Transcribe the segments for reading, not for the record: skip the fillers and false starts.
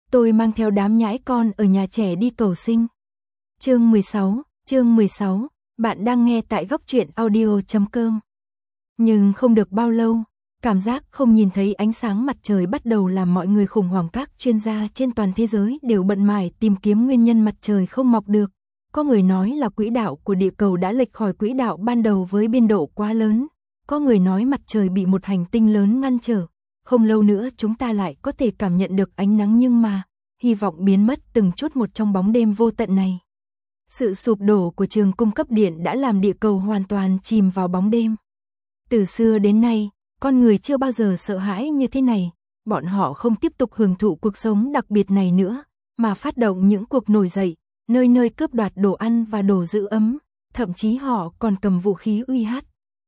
Tôi mang theo đám nhãi con ở nhà trẻ đi cầu sinh. Chương 16, bạn đang nghe tại góc truyện audio.com. Nhưng không được bao lâu, cảm giác không nhìn thấy ánh sáng mặt trời bắt đầu làm mọi người khủng hoảng. Các chuyên gia trên toàn thế giới đều bận mải tìm kiếm nguyên nhân mặt trời không mọc được. Có người nói là quỹ đạo của địa cầu đã lệch khỏi quỹ đạo ban đầu với biên độ quá lớn. Có người nói mặt trời bị một hành tinh lớn ngăn trở. Không lâu nữa chúng ta lại có thể cảm nhận được ánh nắng, nhưng mà hy vọng biến mất từng chút một trong bóng đêm vô tận này. Sự sụp đổ của trường cung cấp điện đã làm địa cầu hoàn toàn chìm vào bóng đêm. Từ xưa đến nay, con người chưa bao giờ sợ hãi như thế này. Bọn họ không tiếp tục hưởng thụ cuộc sống đặc biệt này nữa, mà phát động những cuộc nổi dậy, nơi nơi cướp đoạt đồ ăn và đồ giữ ấm. Thậm chí họ còn cầm vũ khí uy hiếp.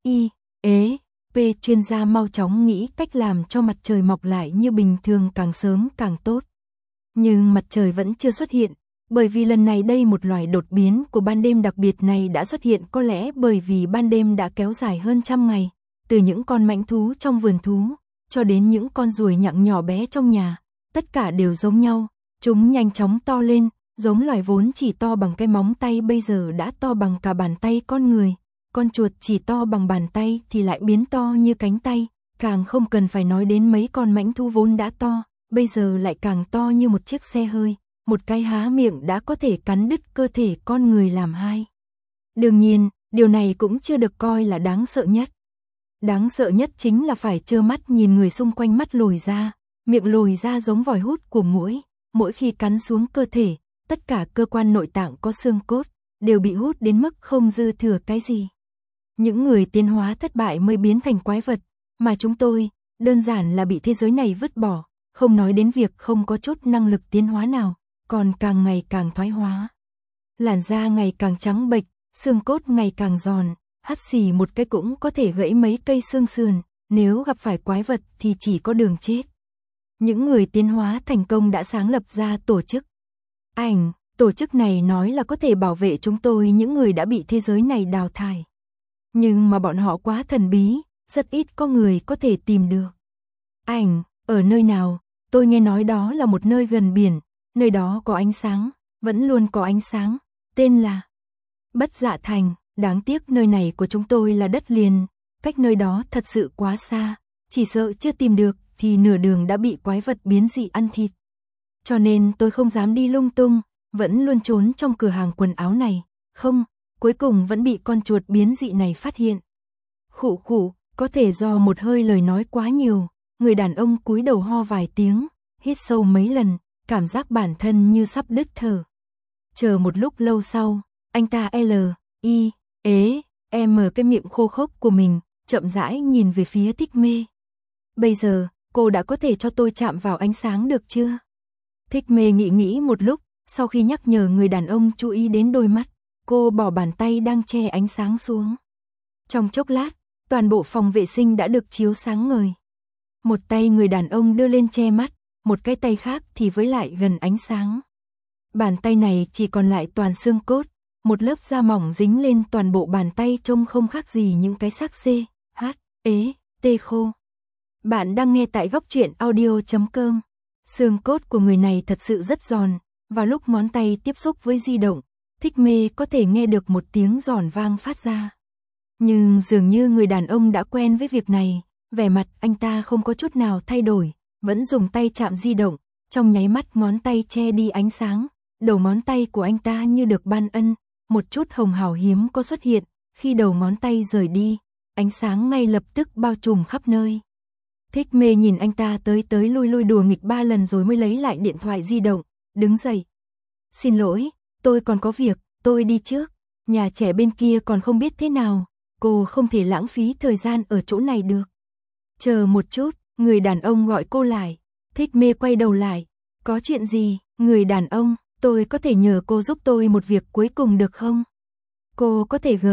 Chuyên gia mau chóng nghĩ cách làm cho mặt trời mọc lại như bình thường, càng sớm càng tốt. Nhưng mặt trời vẫn chưa xuất hiện, bởi vì lần này đây một loài đột biến của ban đêm đặc biệt này đã xuất hiện, có lẽ bởi vì ban đêm đã kéo dài hơn 100 ngày, từ những con mãnh thú trong vườn thú, cho đến những con ruồi nhặng nhỏ bé trong nhà, tất cả đều giống nhau, chúng nhanh chóng to lên, giống loài vốn chỉ to bằng cái móng tay bây giờ đã to bằng cả bàn tay con người. Con chuột chỉ to bằng bàn tay thì lại biến to như cánh tay, càng không cần phải nói đến mấy con mãnh thú vốn đã to, bây giờ lại càng to như một chiếc xe hơi, một cái há miệng đã có thể cắn đứt cơ thể con người làm hai. Đương nhiên, điều này cũng chưa được coi là đáng sợ nhất. Đáng sợ nhất chính là phải trơ mắt nhìn người xung quanh mắt lồi ra, miệng lồi ra giống vòi hút của muỗi, mỗi khi cắn xuống cơ thể, tất cả cơ quan nội tạng có xương cốt đều bị hút đến mức không dư thừa cái gì. Những người tiến hóa thất bại mới biến thành quái vật, mà chúng tôi, đơn giản là bị thế giới này vứt bỏ, không nói đến việc không có chút năng lực tiến hóa nào, còn càng ngày càng thoái hóa. Làn da ngày càng trắng bệch, xương cốt ngày càng giòn, hắt xì một cái cũng có thể gãy mấy cây xương sườn, nếu gặp phải quái vật thì chỉ có đường chết. Những người tiến hóa thành công đã sáng lập ra tổ chức tổ chức này nói là có thể bảo vệ chúng tôi, những người đã bị thế giới này đào thải. Nhưng mà bọn họ quá thần bí, rất ít có người có thể tìm được. Ở nơi nào? Tôi nghe nói đó là một nơi gần biển, nơi đó có ánh sáng, vẫn luôn có ánh sáng, tên là Bất Dạ Thành. Đáng tiếc nơi này của chúng tôi là đất liền, cách nơi đó thật sự quá xa, chỉ sợ chưa tìm được thì nửa đường đã bị quái vật biến dị ăn thịt. Cho nên tôi không dám đi lung tung, vẫn luôn trốn trong cửa hàng quần áo này, cuối cùng vẫn bị con chuột biến dị này phát hiện. Khụ, có thể do một hơi lời nói quá nhiều, người đàn ông cúi đầu ho vài tiếng, hít sâu mấy lần, cảm giác bản thân như sắp đứt thở. Chờ một lúc lâu sau, anh ta cái miệng khô khốc của mình, chậm rãi nhìn về phía Thích Mê. Bây giờ, cô đã có thể cho tôi chạm vào ánh sáng được chưa? Thích Mê nghĩ một lúc, sau khi nhắc nhở người đàn ông chú ý đến đôi mắt, cô bỏ bàn tay đang che ánh sáng xuống. Trong chốc lát, toàn bộ phòng vệ sinh đã được chiếu sáng ngời. Một tay người đàn ông đưa lên che mắt, một cái tay khác thì với lại gần ánh sáng. Bàn tay này chỉ còn lại toàn xương cốt, một lớp da mỏng dính lên toàn bộ bàn tay trông không khác gì những cái xác khô. Bạn đang nghe tại góc truyện audio.com. Xương cốt của người này thật sự rất giòn, và lúc ngón tay tiếp xúc với di động, Thích Mê có thể nghe được một tiếng giòn vang phát ra. Nhưng dường như người đàn ông đã quen với việc này, vẻ mặt anh ta không có chút nào thay đổi, vẫn dùng tay chạm di động, trong nháy mắt ngón tay che đi ánh sáng, đầu ngón tay của anh ta như được ban ân, một chút hồng hào hiếm có xuất hiện, khi đầu ngón tay rời đi, ánh sáng ngay lập tức bao trùm khắp nơi. Thích Mê nhìn anh ta tới lui đùa nghịch 3 lần rồi mới lấy lại điện thoại di động, đứng dậy. Xin lỗi, tôi còn có việc, tôi đi trước, nhà trẻ bên kia còn không biết thế nào, cô không thể lãng phí thời gian ở chỗ này được. Chờ một chút, người đàn ông gọi cô lại. Thích Mê quay đầu lại. Có chuyện gì? Người đàn ông, tôi có thể nhờ cô giúp tôi một việc cuối cùng được không? Cô có thể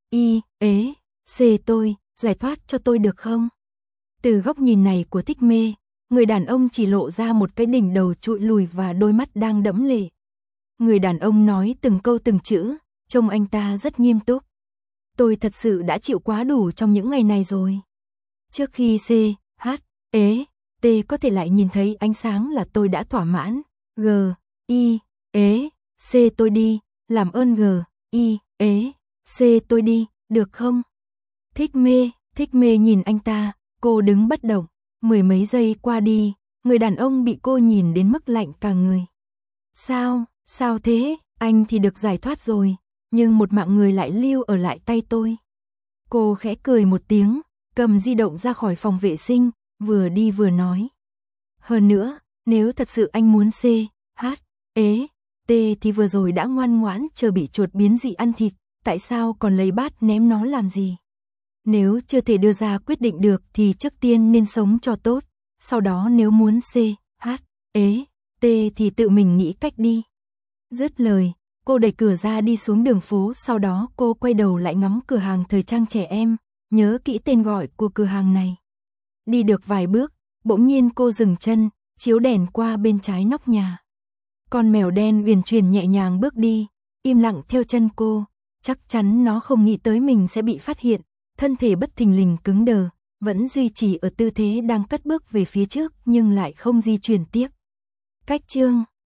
tôi, giải thoát cho tôi được không? Từ góc nhìn này của Thích Mê, người đàn ông chỉ lộ ra một cái đỉnh đầu trụi lùi và đôi mắt đang đẫm lệ. Người đàn ông nói từng câu từng chữ, trông anh ta rất nghiêm túc. Tôi thật sự đã chịu quá đủ trong những ngày này rồi. Trước khi có thể lại nhìn thấy ánh sáng là tôi đã thỏa mãn, G, I, ế, C tôi đi, làm ơn G, I, ế, C tôi đi, được không? Thích mê nhìn anh ta, cô đứng bất động, mười mấy giây qua đi, người đàn ông bị cô nhìn đến mức lạnh cả người. Sao thế, anh thì được giải thoát rồi, nhưng một mạng người lại lưu ở lại tay tôi. Cô khẽ cười một tiếng, cầm di động ra khỏi phòng vệ sinh, vừa đi vừa nói. Hơn nữa, nếu thật sự anh muốn C, H, ế, T thì vừa rồi đã ngoan ngoãn chờ bị chuột biến dị ăn thịt, tại sao còn lấy bát ném nó làm gì? Nếu chưa thể đưa ra quyết định được thì trước tiên nên sống cho tốt, sau đó nếu muốn C, H, ế, T thì tự mình nghĩ cách đi. Dứt lời, cô đẩy cửa ra đi xuống đường phố, sau đó cô quay đầu lại ngắm cửa hàng thời trang trẻ em, nhớ kỹ tên gọi của cửa hàng này. Đi được vài bước, bỗng nhiên cô dừng chân, chiếu đèn qua bên trái nóc nhà. Con mèo đen uyển chuyển nhẹ nhàng bước đi, im lặng theo chân cô, chắc chắn nó không nghĩ tới mình sẽ bị phát hiện, thân thể bất thình lình cứng đờ, vẫn duy trì ở tư thế đang cất bước về phía trước nhưng lại không di chuyển tiếp. Cách chương